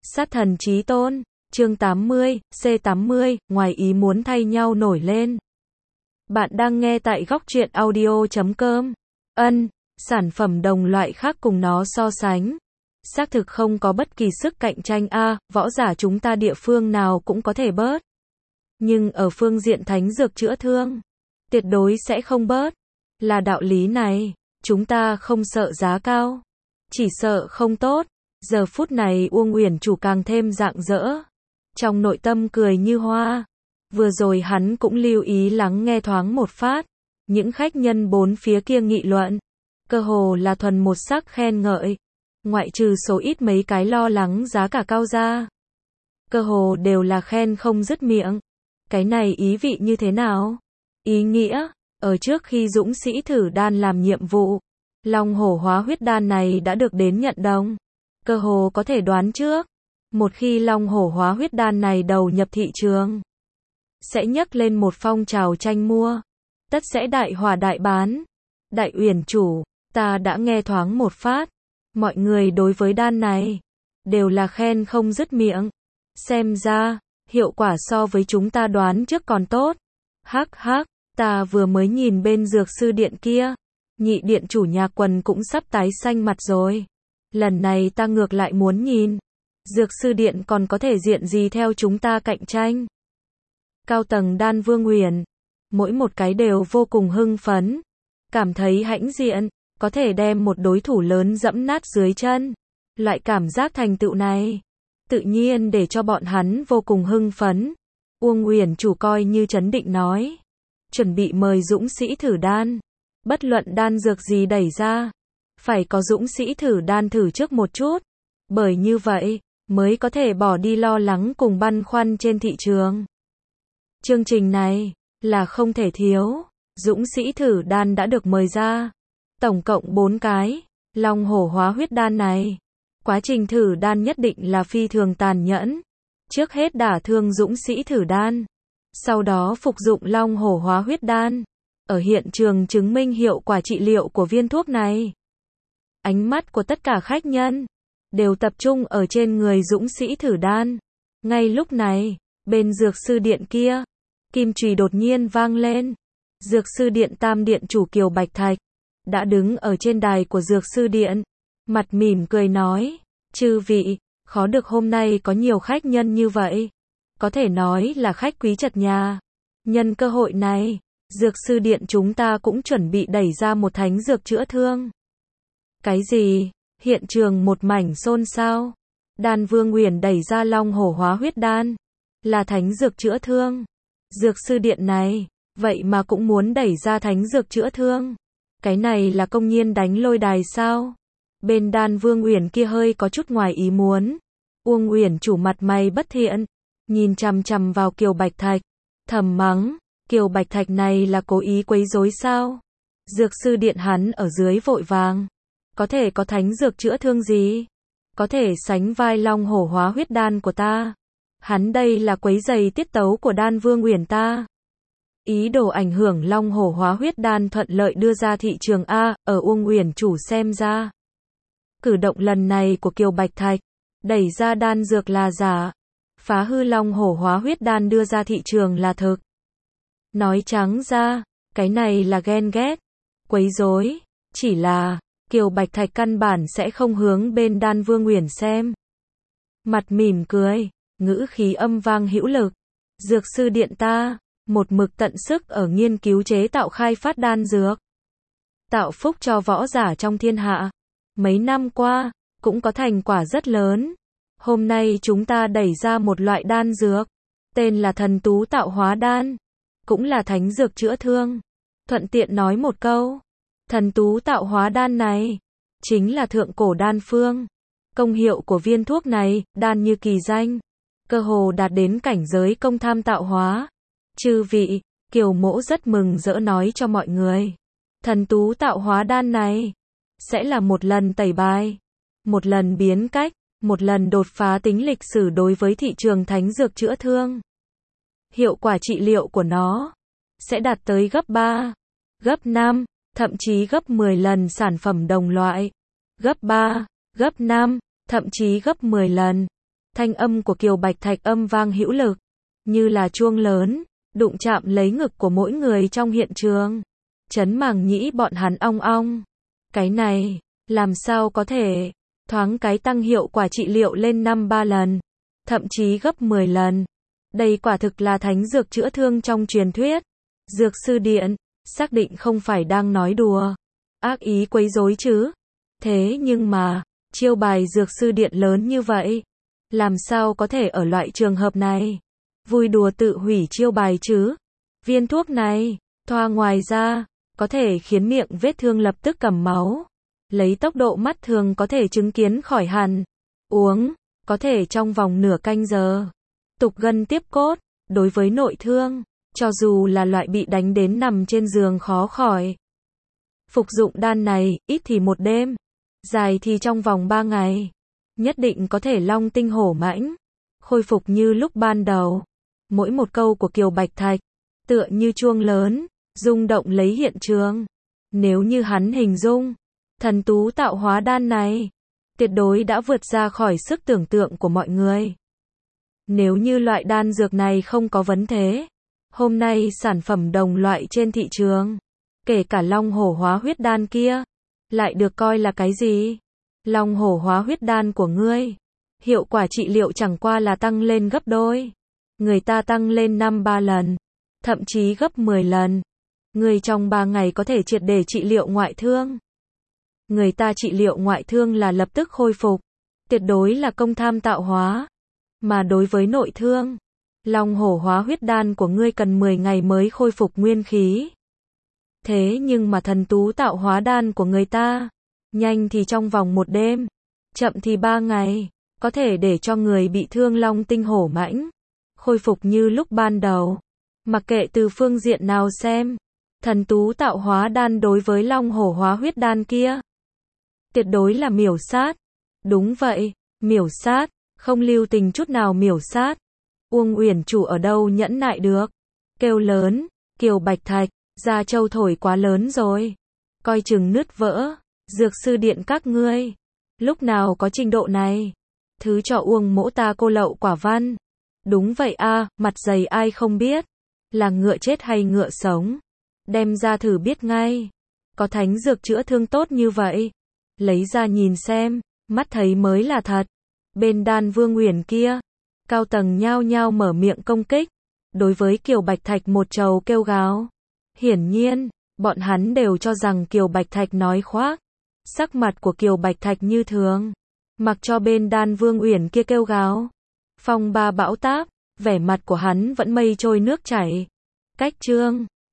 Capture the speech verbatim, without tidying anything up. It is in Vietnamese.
Sát thần chí tôn, chương tám mươi, C tám mươi, ngoài ý muốn thay nhau nổi lên. Bạn đang nghe tại góc truyện audio chấm com. Ân, sản phẩm đồng loại khác cùng nó so sánh. Xác thực không có bất kỳ sức cạnh tranh a, à, võ giả chúng ta địa phương nào cũng có thể bớt. Nhưng ở phương diện thánh dược chữa thương, tuyệt đối sẽ không bớt. Là đạo lý này, chúng ta không sợ giá cao, chỉ sợ không tốt. Giờ phút này Uông Uyển chủ càng thêm rạng rỡ, trong nội tâm cười như hoa. Vừa rồi hắn cũng lưu ý lắng nghe thoáng một phát, những khách nhân bốn phía kia nghị luận, cơ hồ là thuần một sắc khen ngợi, ngoại trừ số ít mấy cái lo lắng giá cả cao ra, cơ hồ đều là khen không dứt miệng. Cái này ý vị như thế nào? Ý nghĩa, ở trước khi dũng sĩ thử đan làm nhiệm vụ, long hổ hóa huyết đan này đã được đến nhận đồng. Cơ hồ có thể đoán trước, một khi long hổ hóa huyết đan này đầu nhập thị trường, sẽ nhấc lên một phong trào tranh mua, tất sẽ đại hỏa đại bán. Đại Uyển chủ, ta đã nghe thoáng một phát, mọi người đối với đan này đều là khen không dứt miệng. Xem ra, hiệu quả so với chúng ta đoán trước còn tốt. Hắc hắc, ta vừa mới nhìn bên dược sư điện kia, nhị điện chủ nhà quần cũng sắp tái xanh mặt rồi. Lần này ta ngược lại muốn nhìn, dược sư điện còn có thể diện gì theo chúng ta cạnh tranh. Cao tầng Đan Vương Uyển, mỗi một cái đều vô cùng hưng phấn, cảm thấy hãnh diện, có thể đem một đối thủ lớn dẫm nát dưới chân. Loại cảm giác thành tựu này, tự nhiên để cho bọn hắn vô cùng hưng phấn. Uông Uyển chủ coi như trấn định nói, chuẩn bị mời dũng sĩ thử đan, bất luận đan dược gì đẩy ra, phải có dũng sĩ thử đan thử trước một chút, bởi như vậy mới có thể bỏ đi lo lắng cùng băn khoăn trên thị trường. Chương trình này là không thể thiếu, dũng sĩ thử đan đã được mời ra, tổng cộng bốn cái, long hổ hóa huyết đan này. Quá trình thử đan nhất định là phi thường tàn nhẫn, trước hết đả thương dũng sĩ thử đan, sau đó phục dụng long hổ hóa huyết đan, ở hiện trường chứng minh hiệu quả trị liệu của viên thuốc này. Ánh mắt của tất cả khách nhân đều tập trung ở trên người dũng sĩ thử đan. Ngay lúc này, bên dược sư điện kia, kim chùy đột nhiên vang lên. Dược sư điện tam điện chủ Kiều Bạch Thạch đã đứng ở trên đài của dược sư điện, mặt mỉm cười nói, chư vị, khó được hôm nay có nhiều khách nhân như vậy, có thể nói là khách quý trật nhà. Nhân cơ hội này, dược sư điện chúng ta cũng chuẩn bị đẩy ra một thánh dược chữa thương. Cái gì? Hiện trường một mảnh xôn xao. Đan Vương Uyển đẩy ra long hổ hóa huyết đan, là thánh dược chữa thương. Dược sư điện này, vậy mà cũng muốn đẩy ra thánh dược chữa thương. Cái này là công nhiên đánh lôi đài sao? Bên Đan Vương Uyển kia hơi có chút ngoài ý muốn. Uông Uyển chủ mặt mày bất thiện, nhìn chằm chằm vào Kiều Bạch Thạch, thầm mắng, Kiều Bạch Thạch này là cố ý quấy rối sao? Dược sư điện hắn ở dưới vội vàng, có thể có thánh dược chữa thương gì? Có thể sánh vai long hổ hóa huyết đan của ta. Hắn đây là quấy rầy tiết tấu của Đan Vương Uyển ta. Ý đồ ảnh hưởng long hổ hóa huyết đan thuận lợi đưa ra thị trường A, ở Uông Uyển chủ xem ra. Cử động lần này của Kiều Bạch Thạch, đẩy ra đan dược là giả, phá hư long hổ hóa huyết đan đưa ra thị trường là thực. Nói trắng ra, cái này là ghen ghét, quấy rối, chỉ là Kiều Bạch Thạch căn bản sẽ không hướng bên Đan Vương Uyển xem. Mặt mỉm cười, ngữ khí âm vang hữu lực, dược sư điện ta một mực tận sức ở nghiên cứu chế tạo khai phát đan dược, tạo phúc cho võ giả trong thiên hạ. Mấy năm qua, cũng có thành quả rất lớn. Hôm nay chúng ta đẩy ra một loại đan dược, tên là thần tú tạo hóa đan, cũng là thánh dược chữa thương. Thuận tiện nói một câu, thần tú tạo hóa đan này, chính là thượng cổ đan phương. Công hiệu của viên thuốc này, đan như kỳ danh, cơ hồ đạt đến cảnh giới công tham tạo hóa. Chư vị, Kiều mỗ rất mừng rỡ nói cho mọi người, thần tú tạo hóa đan này sẽ là một lần tẩy bài, một lần biến cách, một lần đột phá tính lịch sử đối với thị trường thánh dược chữa thương. Hiệu quả trị liệu của nó sẽ đạt tới gấp ba, gấp năm, thậm chí gấp mười lần sản phẩm đồng loại. Gấp ba, gấp năm, thậm chí gấp mười lần. Thanh âm của Kiều Bạch Thạch âm vang hữu lực, như là chuông lớn, đụng chạm lấy ngực của mỗi người trong hiện trường. Chấn màng nhĩ bọn hắn ong ong. Cái này, làm sao có thể, thoáng cái tăng hiệu quả trị liệu lên năm ba lần, thậm chí gấp mười lần. Đây quả thực là thánh dược chữa thương trong truyền thuyết. Dược sư Điện, xác định không phải đang nói đùa, ác ý quấy rối chứ. Thế nhưng mà, chiêu bài Dược sư Điện lớn như vậy, làm sao có thể ở loại trường hợp này vui đùa tự hủy chiêu bài chứ? Viên thuốc này, thoa ngoài ra, có thể khiến miệng vết thương lập tức cầm máu, lấy tốc độ mắt thường có thể chứng kiến khỏi hẳn. Uống, có thể trong vòng nửa canh giờ. Tục gân tiếp cốt, đối với nội thương, cho dù là loại bị đánh đến nằm trên giường khó khỏi. Phục dụng đan này, ít thì một đêm, dài thì trong vòng ba ngày, nhất định có thể long tinh hổ mãnh, khôi phục như lúc ban đầu. Mỗi một câu của Kiều Bạch Thạch, tựa như chuông lớn, rung động lấy hiện trường. Nếu như hắn hình dung, thần tú tạo hóa đan này, tuyệt đối đã vượt ra khỏi sức tưởng tượng của mọi người. Nếu như loại đan dược này không có vấn thế, hôm nay sản phẩm đồng loại trên thị trường, kể cả long hổ hóa huyết đan kia, lại được coi là cái gì? Long hổ hóa huyết đan của ngươi, hiệu quả trị liệu chẳng qua là tăng lên gấp đôi. Người ta tăng lên năm ba lần, thậm chí gấp mười lần. Người trong ba ngày có thể triệt để trị liệu ngoại thương. Người ta trị liệu ngoại thương là lập tức khôi phục, tuyệt đối là công tham tạo hóa. Mà đối với nội thương, long hổ hóa huyết đan của ngươi cần mười ngày mới khôi phục nguyên khí. Thế nhưng mà thần tú tạo hóa đan của người ta, nhanh thì trong vòng một đêm, chậm thì ba ngày, có thể để cho người bị thương long tinh hổ mãnh, khôi phục như lúc ban đầu. Mặc kệ từ phương diện nào xem, thần tú tạo hóa đan đối với long hổ hóa huyết đan kia, tuyệt đối là miểu sát. Đúng vậy, miểu sát, không lưu tình chút nào miểu sát. Uông Uyển Chủ ở đâu nhẫn nại được, kêu lớn, Kiều Bạch Thạch, gia châu thổi quá lớn rồi, coi chừng nứt vỡ. Dược sư Điện các ngươi, lúc nào có trình độ này, thứ cho Uông mỗ ta cô lậu quả văn. Đúng vậy a, mặt dày ai không biết, là ngựa chết hay ngựa sống, đem ra thử biết ngay. Có thánh dược chữa thương tốt như vậy, lấy ra nhìn xem, mắt thấy mới là thật. Bên Đan Vương Uyển kia, cao tầng nhao nhao mở miệng công kích, đối với Kiều Bạch Thạch một trầu kêu gào. Hiển nhiên, bọn hắn đều cho rằng Kiều Bạch Thạch nói khoác. Sắc mặt của Kiều Bạch Thạch như thường, mặc cho bên Đan Vương Uyển kia kêu gào. Phong ba bão táp, vẻ mặt của hắn vẫn mây trôi nước chảy. Cách chương